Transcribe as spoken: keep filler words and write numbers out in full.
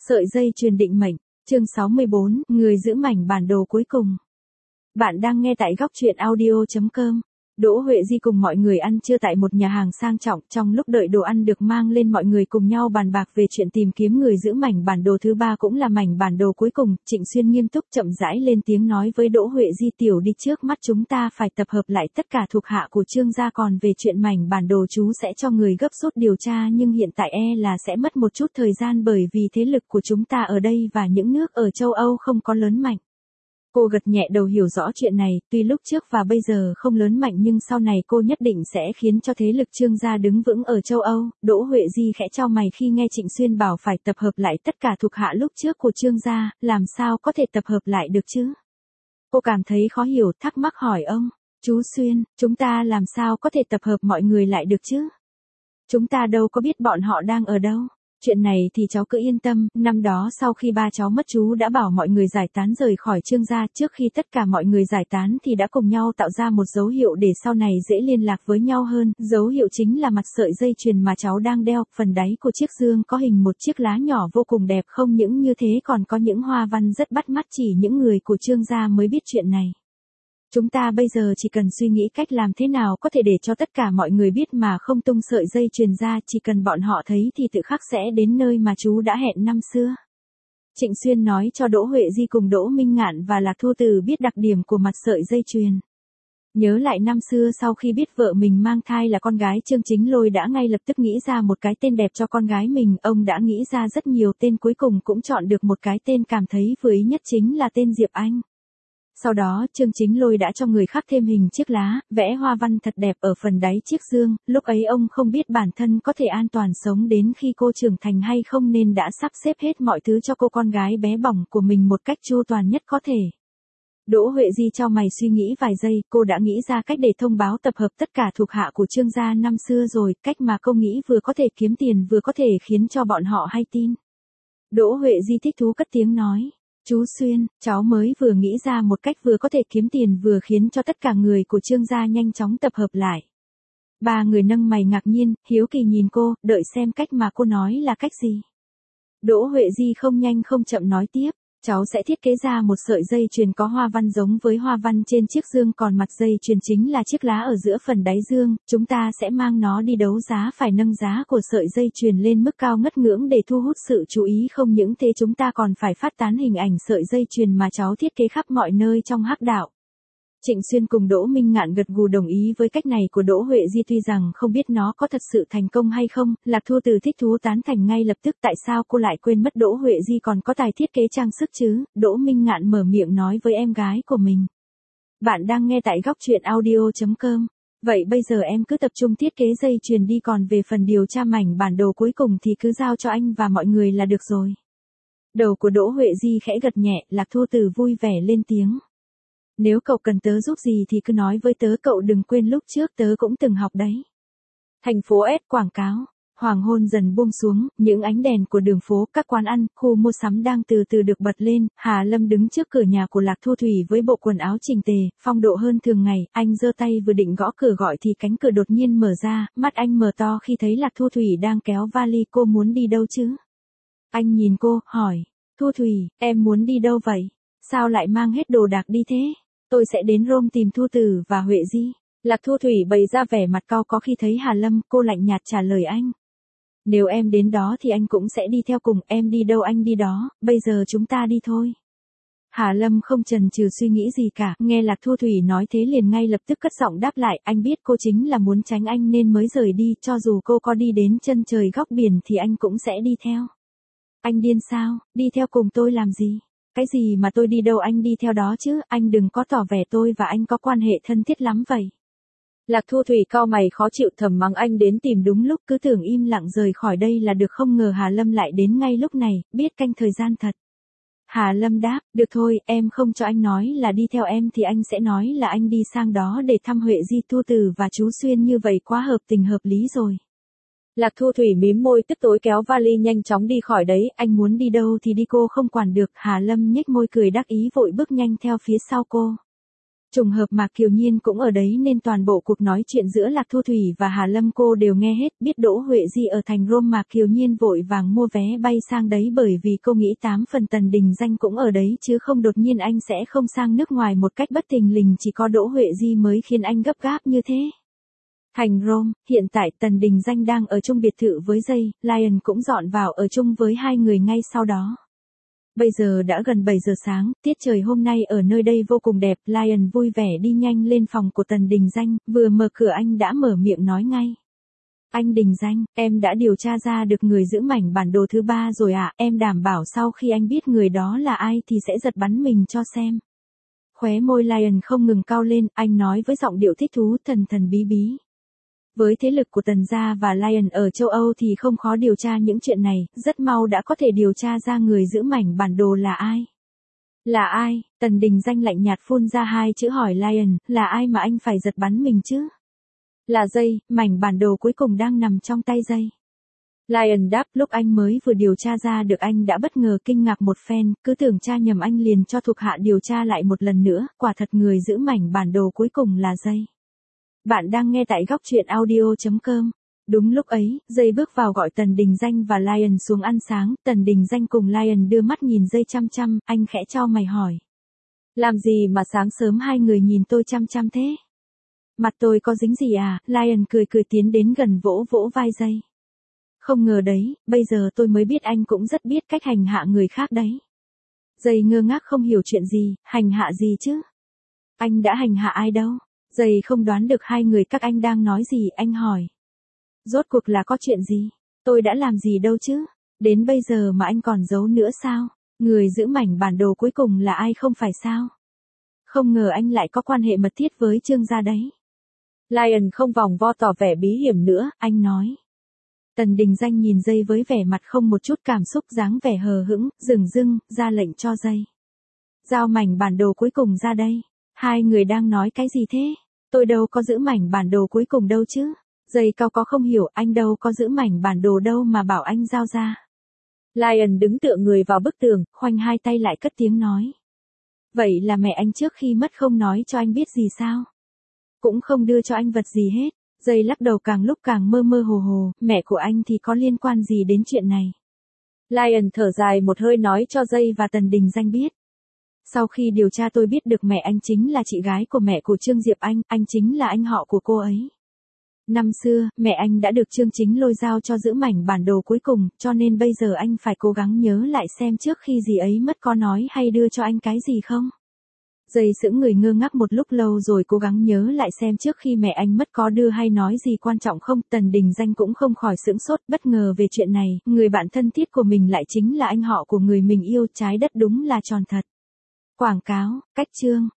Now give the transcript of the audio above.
Sợi dây chuyền định mệnh, chương sáu mươi bốn, người giữ mảnh bản đồ cuối cùng. Bạn đang nghe tại góc truyện audio chấm com. Đỗ Huệ Di cùng mọi người ăn trưa tại một nhà hàng sang trọng, trong lúc đợi đồ ăn được mang lên mọi người cùng nhau bàn bạc về chuyện tìm kiếm người giữ mảnh bản đồ thứ ba cũng là mảnh bản đồ cuối cùng. Trịnh Xuyên nghiêm túc chậm rãi lên tiếng nói với Đỗ Huệ Di, tiểu đi, trước mắt chúng ta phải tập hợp lại tất cả thuộc hạ của Trương gia, còn về chuyện mảnh bản đồ chú sẽ cho người gấp rút điều tra, nhưng hiện tại e là sẽ mất một chút thời gian bởi vì thế lực của chúng ta ở đây và những nước ở châu Âu không có lớn mạnh. Cô gật nhẹ đầu hiểu rõ chuyện này, tuy lúc trước và bây giờ không lớn mạnh nhưng sau này cô nhất định sẽ khiến cho thế lực Trương gia đứng vững ở châu Âu. Đỗ Huệ Di khẽ chau mày khi nghe Trịnh Xuyên bảo phải tập hợp lại tất cả thuộc hạ lúc trước của Trương gia, làm sao có thể tập hợp lại được chứ? Cô cảm thấy khó hiểu, thắc mắc hỏi ông, chú Xuyên, chúng ta làm sao có thể tập hợp mọi người lại được chứ? Chúng ta đâu có biết bọn họ đang ở đâu. Chuyện này thì cháu cứ yên tâm, năm đó sau khi ba cháu mất chú đã bảo mọi người giải tán rời khỏi Trương gia, trước khi tất cả mọi người giải tán thì đã cùng nhau tạo ra một dấu hiệu để sau này dễ liên lạc với nhau hơn, dấu hiệu chính là mặt sợi dây chuyền mà cháu đang đeo, phần đáy của chiếc dương có hình một chiếc lá nhỏ vô cùng đẹp, không những như thế còn có những hoa văn rất bắt mắt, chỉ những người của Trương gia mới biết chuyện này. Chúng ta bây giờ chỉ cần suy nghĩ cách làm thế nào có thể để cho tất cả mọi người biết mà không tung sợi dây chuyền ra, chỉ cần bọn họ thấy thì tự khắc sẽ đến nơi mà chú đã hẹn năm xưa. Trịnh Xuyên nói cho Đỗ Huệ Di cùng Đỗ Minh Ngạn và Lạc Thu Từ biết đặc điểm của mặt sợi dây chuyền. Nhớ lại năm xưa sau khi biết vợ mình mang thai là con gái, Trương Chính Lôi đã ngay lập tức nghĩ ra một cái tên đẹp cho con gái mình, ông đã nghĩ ra rất nhiều tên, cuối cùng cũng chọn được một cái tên cảm thấy vừa ý nhất, chính là tên Diệp Anh. Sau đó, Trương Chính Lôi đã cho người khắc thêm hình chiếc lá, vẽ hoa văn thật đẹp ở phần đáy chiếc dương, lúc ấy ông không biết bản thân có thể an toàn sống đến khi cô trưởng thành hay không nên đã sắp xếp hết mọi thứ cho cô con gái bé bỏng của mình một cách chu toàn nhất có thể. Đỗ Huệ Di chau mày suy nghĩ vài giây, cô đã nghĩ ra cách để thông báo tập hợp tất cả thuộc hạ của Trương gia năm xưa rồi, cách mà cô nghĩ vừa có thể kiếm tiền vừa có thể khiến cho bọn họ hay tin. Đỗ Huệ Di thích thú cất tiếng nói. Chú Xuyên, cháu mới vừa nghĩ ra một cách vừa có thể kiếm tiền vừa khiến cho tất cả người của Trương gia nhanh chóng tập hợp lại. Ba người nâng mày ngạc nhiên, hiếu kỳ nhìn cô, đợi xem cách mà cô nói là cách gì. Đỗ Huệ Di không nhanh không chậm nói tiếp. Cháu sẽ thiết kế ra một sợi dây chuyền có hoa văn giống với hoa văn trên chiếc dương, còn mặt dây chuyền chính là chiếc lá ở giữa phần đáy dương, chúng ta sẽ mang nó đi đấu giá, phải nâng giá của sợi dây chuyền lên mức cao ngất ngưỡng để thu hút sự chú ý, không những thế chúng ta còn phải phát tán hình ảnh sợi dây chuyền mà cháu thiết kế khắp mọi nơi trong hắc đạo. Trịnh Xuyên cùng Đỗ Minh Ngạn gật gù đồng ý với cách này của Đỗ Huệ Di, tuy rằng không biết nó có thật sự thành công hay không. Lạc Thu Từ thích thú tán thành ngay lập tức, tại sao cô lại quên mất Đỗ Huệ Di còn có tài thiết kế trang sức chứ? Đỗ Minh Ngạn mở miệng nói với em gái của mình. Bạn đang nghe tại góc truyện audio chấm com. Vậy bây giờ em cứ tập trung thiết kế dây chuyền đi, còn về phần điều tra mảnh bản đồ cuối cùng thì cứ giao cho anh và mọi người là được rồi. Đầu của Đỗ Huệ Di khẽ gật nhẹ, Lạc Thu Từ vui vẻ lên tiếng. Nếu cậu cần tớ giúp gì thì cứ nói với tớ, cậu đừng quên lúc trước tớ cũng từng học đấy. Thành phố S quảng cáo. Hoàng hôn dần buông xuống, những ánh đèn của đường phố, các quán ăn, khu mua sắm đang từ từ được bật lên. Hà Lâm đứng trước cửa nhà của Lạc Thu Thủy với bộ quần áo chỉnh tề, phong độ hơn thường ngày. Anh giơ tay vừa định gõ cửa gọi thì cánh cửa đột nhiên mở ra, mắt anh mở to khi thấy Lạc Thu Thủy đang kéo vali. Cô muốn đi đâu chứ? Anh nhìn cô, hỏi. Thu Thủy, em muốn đi đâu vậy? Sao lại mang hết đồ đạc đi thế? Tôi sẽ đến Rome tìm Thu Tử và Huệ Di. Lạc Thu Thủy bày ra vẻ mặt cau có khi thấy Hà Lâm, cô lạnh nhạt trả lời anh. Nếu em đến đó thì anh cũng sẽ đi theo cùng, em đi đâu anh đi đó, bây giờ chúng ta đi thôi. Hà Lâm không chần chừ suy nghĩ gì cả, nghe Lạc Thu Thủy nói thế liền ngay lập tức cất giọng đáp lại, anh biết cô chính là muốn tránh anh nên mới rời đi, cho dù cô có đi đến chân trời góc biển thì anh cũng sẽ đi theo. Anh điên sao, đi theo cùng tôi làm gì? Cái gì mà tôi đi đâu anh đi theo đó chứ, anh đừng có tỏ vẻ tôi và anh có quan hệ thân thiết lắm vậy. Lạc Thu Thủy cau mày khó chịu thầm mắng anh đến tìm đúng lúc, cứ tưởng im lặng rời khỏi đây là được, không ngờ Hà Lâm lại đến ngay lúc này, biết canh thời gian thật. Hà Lâm đáp, được thôi, em không cho anh nói là đi theo em thì anh sẽ nói là anh đi sang đó để thăm Huệ Di, Thu Từ và chú Xuyên, như vậy quá hợp tình hợp lý rồi. Lạc Thu Thủy mím môi tức tối kéo vali nhanh chóng đi khỏi đấy, anh muốn đi đâu thì đi, cô không quản được. Hà Lâm nhếch môi cười đắc ý vội bước nhanh theo phía sau cô. Trùng hợp mà Kiều Nhiên cũng ở đấy nên toàn bộ cuộc nói chuyện giữa Lạc Thu Thủy và Hà Lâm cô đều nghe hết, biết Đỗ Huệ Di ở thành Rome mà Kiều Nhiên vội vàng mua vé bay sang đấy bởi vì cô nghĩ tám phần Tần Đình Danh cũng ở đấy chứ không đột nhiên anh sẽ không sang nước ngoài một cách bất thình lình, chỉ có Đỗ Huệ Di mới khiến anh gấp gáp như thế. Thành Rome, hiện tại Tần Đình Danh đang ở chung biệt thự với Jay, Lion cũng dọn vào ở chung với hai người ngay sau đó. Bây giờ đã gần bảy giờ sáng, tiết trời hôm nay ở nơi đây vô cùng đẹp, Lion vui vẻ đi nhanh lên phòng của Tần Đình Danh, vừa mở cửa anh đã mở miệng nói ngay. Anh Đình Danh, em đã điều tra ra được người giữ mảnh bản đồ thứ ba rồi ạ, à, em đảm bảo sau khi anh biết người đó là ai thì sẽ giật bắn mình cho xem. Khóe môi Lion không ngừng cau lên, anh nói với giọng điệu thích thú thần thần bí bí. Với thế lực của Tần gia và Lion ở châu Âu thì không khó điều tra những chuyện này, rất mau đã có thể điều tra ra người giữ mảnh bản đồ là ai. Là ai? Tần Đình Danh lạnh nhạt phun ra hai chữ hỏi Lion, là ai mà anh phải giật bắn mình chứ? Là Jay, mảnh bản đồ cuối cùng đang nằm trong tay Jay. Lion đáp, lúc anh mới vừa điều tra ra được anh đã bất ngờ kinh ngạc một phen, cứ tưởng tra nhầm anh liền cho thuộc hạ điều tra lại một lần nữa, quả thật người giữ mảnh bản đồ cuối cùng là Jay. Bạn đang nghe tại góc truyện audio chấm com. Đúng lúc ấy, Jay bước vào gọi Tần Đình Danh và Lion xuống ăn sáng, Tần Đình Danh cùng Lion đưa mắt nhìn Jay chăm chăm, anh khẽ chau mày hỏi. Làm gì mà sáng sớm hai người nhìn tôi chăm chăm thế? Mặt tôi có dính gì à? Lion cười cười tiến đến gần vỗ vỗ vai Jay. Không ngờ đấy, bây giờ tôi mới biết anh cũng rất biết cách hành hạ người khác đấy. Jay ngơ ngác không hiểu chuyện gì, hành hạ gì chứ? Anh đã hành hạ ai đâu? Jay không đoán được hai người các anh đang nói gì, anh hỏi. Rốt cuộc là có chuyện gì? Tôi đã làm gì đâu chứ? Đến bây giờ mà anh còn giấu nữa sao? Người giữ mảnh bản đồ cuối cùng là ai không phải sao? Không ngờ anh lại có quan hệ mật thiết với Trương gia đấy. Lion không vòng vo tỏ vẻ bí hiểm nữa, anh nói. Tần Đình Danh nhìn Jay với vẻ mặt không một chút cảm xúc, dáng vẻ hờ hững, dửng dưng, ra lệnh cho Jay. Giao mảnh bản đồ cuối cùng ra đây. Hai người đang nói cái gì thế? Tôi đâu có giữ mảnh bản đồ cuối cùng đâu chứ? Jay cao có không hiểu, anh đâu có giữ mảnh bản đồ đâu mà bảo anh giao ra. Lion đứng tựa người vào bức tường, khoanh hai tay lại cất tiếng nói. Vậy là mẹ anh trước khi mất không nói cho anh biết gì sao? Cũng không đưa cho anh vật gì hết. Jay lắc đầu càng lúc càng mơ mơ hồ hồ, mẹ của anh thì có liên quan gì đến chuyện này? Lion thở dài một hơi nói cho Jay và Tần Đình Danh biết. Sau khi điều tra tôi biết được mẹ anh chính là chị gái của mẹ của Trương Diệp Anh, anh chính là anh họ của cô ấy. Năm xưa, mẹ anh đã được Trương Chính Lôi giao cho giữ mảnh bản đồ cuối cùng, cho nên bây giờ anh phải cố gắng nhớ lại xem trước khi dì ấy mất có nói hay đưa cho anh cái gì không. Jay sững người ngơ ngác một lúc lâu rồi cố gắng nhớ lại xem trước khi mẹ anh mất có đưa hay nói gì quan trọng không. Tần Đình Danh cũng không khỏi sững sốt, bất ngờ về chuyện này, người bạn thân thiết của mình lại chính là anh họ của người mình yêu, trái đất đúng là tròn thật. Quảng cáo, cách chương.